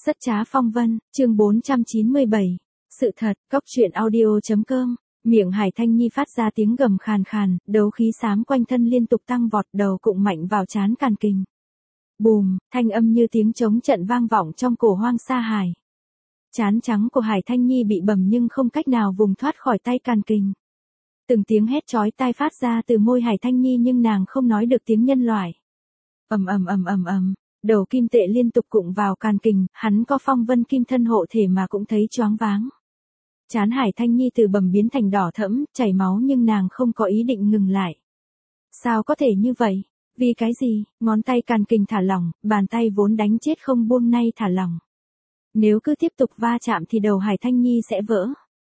Rất trá phong vân, chương 497. Sự thật, cốc truyện audio.com. Miệng Hải Thanh Nhi phát ra tiếng gầm khàn khàn, đấu khí xám quanh thân liên tục tăng vọt, đầu cụng mạnh vào trán Càn Kình. Bùm, thanh âm như tiếng trống trận vang vọng trong cổ hoang sa hải. Trán trắng của Hải Thanh Nhi bị bầm nhưng không cách nào vùng thoát khỏi tay Càn Kình. Từng tiếng hét chói tai phát ra từ môi Hải Thanh Nhi nhưng nàng không nói được tiếng nhân loại. Ầm ầm ầm ầm ầm. Đầu kim tệ liên tục cụng vào Càn Kình, hắn có phong vân kim thân hộ thể mà cũng thấy choáng váng. Trán Hải Thanh Nhi từ bầm biến thành đỏ thẫm, chảy máu nhưng nàng không có ý định ngừng lại. Sao có thể như vậy? Vì cái gì? Ngón tay Càn Kình thả lỏng, bàn tay vốn đánh chết không buông nay thả lỏng. Nếu cứ tiếp tục va chạm thì đầu Hải Thanh Nhi sẽ vỡ.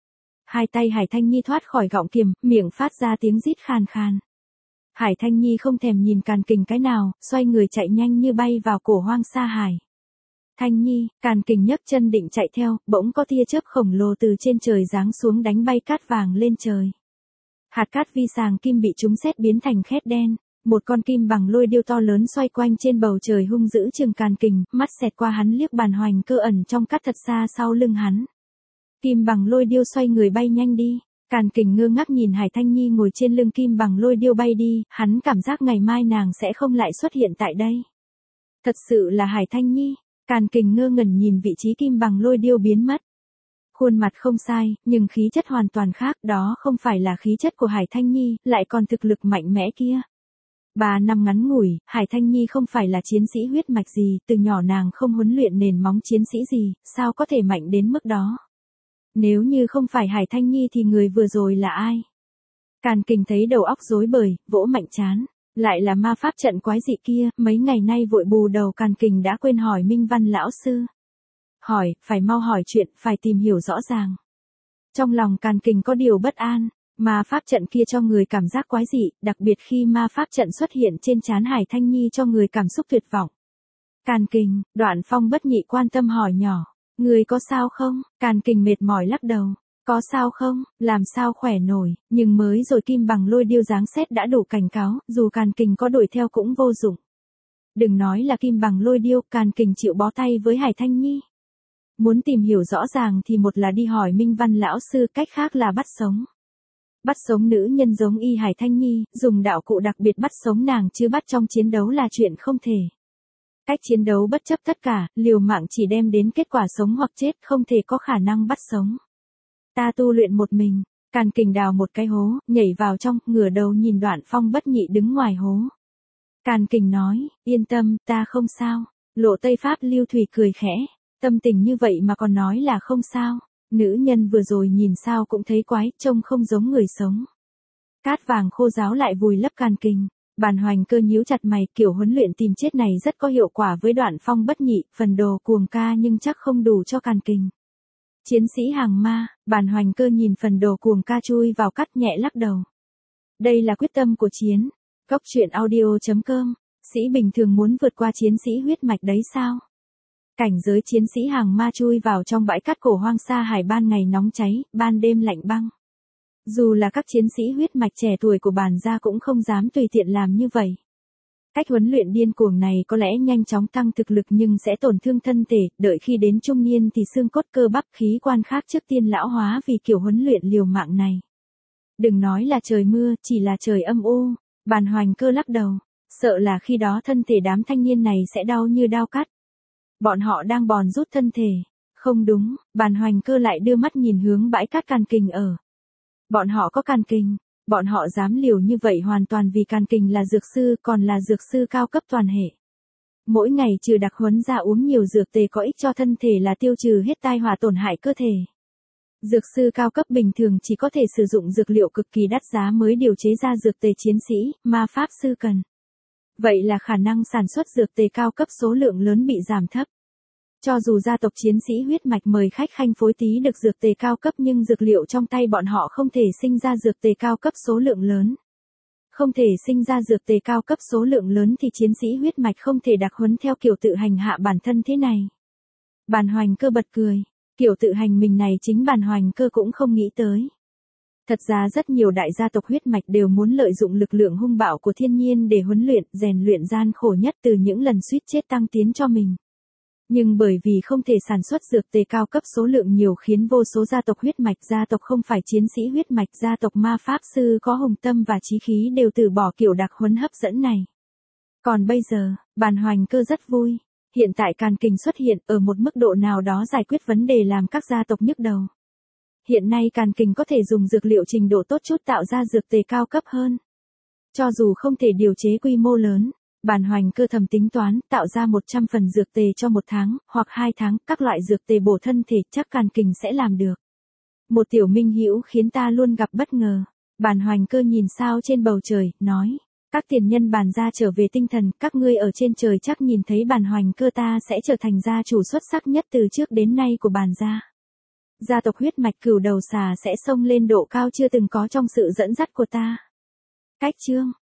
Hai tay Hải Thanh Nhi thoát khỏi gọng kiềm, miệng phát ra tiếng rít khàn khàn. Hải Thanh Nhi không thèm nhìn Càn Kình cái nào, xoay người chạy nhanh như bay vào cổ hoang sa hải. Thanh Nhi, Càn Kình nhấc chân định chạy theo, bỗng có tia chớp khổng lồ từ trên trời giáng xuống đánh bay cát vàng lên trời. Hạt cát vi sàng kim bị chúng sét biến thành khét đen, một con kim bằng lôi điêu to lớn xoay quanh trên bầu trời hung dữ chừng Càn Kình, mắt xẹt qua hắn liếc Bàn Hoành Cơ ẩn trong cát thật xa sau lưng hắn. Kim bằng lôi điêu xoay người bay nhanh đi. Càn Kình ngơ ngác nhìn Hải Thanh Nhi ngồi trên lưng kim bằng lôi điêu bay đi, hắn cảm giác ngày mai nàng sẽ không lại xuất hiện tại đây. Thật sự là Hải Thanh Nhi, Càn Kình ngơ ngẩn nhìn vị trí kim bằng lôi điêu biến mất. Khuôn mặt không sai, nhưng khí chất hoàn toàn khác, đó không phải là khí chất của Hải Thanh Nhi, lại còn thực lực mạnh mẽ kia. 3 năm ngắn ngủi, Hải Thanh Nhi không phải là chiến sĩ huyết mạch gì, từ nhỏ nàng không huấn luyện nền móng chiến sĩ gì, sao có thể mạnh đến mức đó. Nếu như không phải Hải Thanh Nhi thì người vừa rồi là ai? Càn Kình thấy đầu óc rối bời, vỗ mạnh trán. Lại là ma pháp trận quái dị kia, mấy ngày nay vội bù đầu Càn Kình đã quên hỏi Minh Văn lão sư. Hỏi, phải mau hỏi chuyện, phải tìm hiểu rõ ràng. Trong lòng Càn Kình có điều bất an, ma pháp trận kia cho người cảm giác quái dị, đặc biệt khi ma pháp trận xuất hiện trên trán Hải Thanh Nhi cho người cảm xúc tuyệt vọng. Càn Kình, Đoạn Phong bất nhị quan tâm hỏi nhỏ. Người có sao không? Càn Kình mệt mỏi lắc đầu. Có sao không? Làm sao khỏe nổi, nhưng mới rồi kim bằng lôi điêu giáng sét đã đủ cảnh cáo, dù Càn Kình có đuổi theo cũng vô dụng. Đừng nói là kim bằng lôi điêu, Càn Kình chịu bó tay với Hải Thanh Nhi. Muốn tìm hiểu rõ ràng thì một là đi hỏi Minh Văn lão sư, cách khác là bắt sống. Bắt sống nữ nhân giống y Hải Thanh Nhi, dùng đạo cụ đặc biệt bắt sống nàng chứ bắt trong chiến đấu là chuyện không thể. Cách chiến đấu bất chấp tất cả, liều mạng chỉ đem đến kết quả sống hoặc chết, không thể có khả năng bắt sống. Ta tu luyện một mình. Càn Kình đào một cái hố, nhảy vào trong, ngửa đầu nhìn Đoạn Phong bất nhị đứng ngoài hố. Càn Kình nói, yên tâm, ta không sao. Lộ Tây Pháp Lưu Thủy cười khẽ, tâm tình như vậy mà còn nói là không sao. Nữ nhân vừa rồi nhìn sao cũng thấy quái, trông không giống người sống. Cát vàng khô ráo lại vùi lấp Càn Kình. Bàn Hoành Cơ nhíu chặt mày, kiểu huấn luyện tìm chết này rất có hiệu quả với Đoạn Phong bất nhị, phần đồ cuồng ca nhưng chắc không đủ cho Càn Kình. Chiến sĩ hàng ma, Bàn Hoành Cơ nhìn phần đồ cuồng ca chui vào cắt nhẹ lắc đầu. Đây là quyết tâm của chiến. Cốc truyện audio.com, sĩ bình thường muốn vượt qua chiến sĩ huyết mạch đấy sao? Cảnh giới chiến sĩ hàng ma chui vào trong bãi cát cổ hoang sa hải, ban ngày nóng cháy, ban đêm lạnh băng. Dù là các chiến sĩ huyết mạch trẻ tuổi của Bàn gia cũng không dám tùy tiện làm như vậy. Cách huấn luyện điên cuồng này có lẽ nhanh chóng tăng thực lực nhưng sẽ tổn thương thân thể, đợi khi đến trung niên thì xương cốt cơ bắp khí quan khác trước tiên lão hóa vì kiểu huấn luyện liều mạng này. Đừng nói là trời mưa, chỉ là trời âm u, Bàn Hoành Cơ lắc đầu, sợ là khi đó thân thể đám thanh niên này sẽ đau như đao cắt. Bọn họ đang bòn rút thân thể. Không đúng, Bàn Hoành Cơ lại đưa mắt nhìn hướng bãi cát Càn Kình ở. Bọn họ có Càn Kình, bọn họ dám liều như vậy hoàn toàn vì Càn Kình là dược sư, còn là dược sư cao cấp toàn hệ. Mỗi ngày trừ đặc huấn ra uống nhiều dược tề có ích cho thân thể là tiêu trừ hết tai họa tổn hại cơ thể. Dược sư cao cấp bình thường chỉ có thể sử dụng dược liệu cực kỳ đắt giá mới điều chế ra dược tề chiến sĩ, ma pháp sư cần. Vậy là khả năng sản xuất dược tề cao cấp số lượng lớn bị giảm thấp. Cho dù gia tộc chiến sĩ huyết mạch mời khách khanh phối tí được dược tề cao cấp nhưng dược liệu trong tay bọn họ không thể sinh ra dược tề cao cấp số lượng lớn. Không thể sinh ra dược tề cao cấp số lượng lớn thì chiến sĩ huyết mạch không thể đặc huấn theo kiểu tự hành hạ bản thân thế này. Bàn Hoành Cơ bật cười, kiểu tự hành mình này chính Bàn Hoành Cơ cũng không nghĩ tới. Thật ra rất nhiều đại gia tộc huyết mạch đều muốn lợi dụng lực lượng hung bạo của thiên nhiên để huấn luyện, rèn luyện gian khổ nhất từ những lần suýt chết tăng tiến cho mình. Nhưng bởi vì không thể sản xuất dược tề cao cấp số lượng nhiều khiến vô số gia tộc huyết mạch, gia tộc không phải chiến sĩ huyết mạch, gia tộc ma pháp sư có hùng tâm và chí khí đều từ bỏ kiểu đặc huấn hấp dẫn này. Còn bây giờ, Bàn Hoành Cơ rất vui. Hiện tại Càn Kình xuất hiện ở một mức độ nào đó giải quyết vấn đề làm các gia tộc nhức đầu. Hiện nay Càn Kình có thể dùng dược liệu trình độ tốt chút tạo ra dược tề cao cấp hơn. Cho dù không thể điều chế quy mô lớn, Bàn Hoành Cơ thầm tính toán tạo ra 100 phần dược tề cho 1 tháng, hoặc 2 tháng, các loại dược tề bổ thân thể chắc Càn Kình sẽ làm được. Một tiểu minh hữu khiến ta luôn gặp bất ngờ. Bàn Hoành Cơ nhìn sao trên bầu trời, nói. Các tiền nhân Bàn gia trở về tinh thần, các ngươi ở trên trời chắc nhìn thấy Bàn Hoành Cơ ta sẽ trở thành gia chủ xuất sắc nhất từ trước đến nay của Bàn gia. Gia tộc huyết mạch Cửu Đầu Xà sẽ xông lên độ cao chưa từng có trong sự dẫn dắt của ta. Cách chương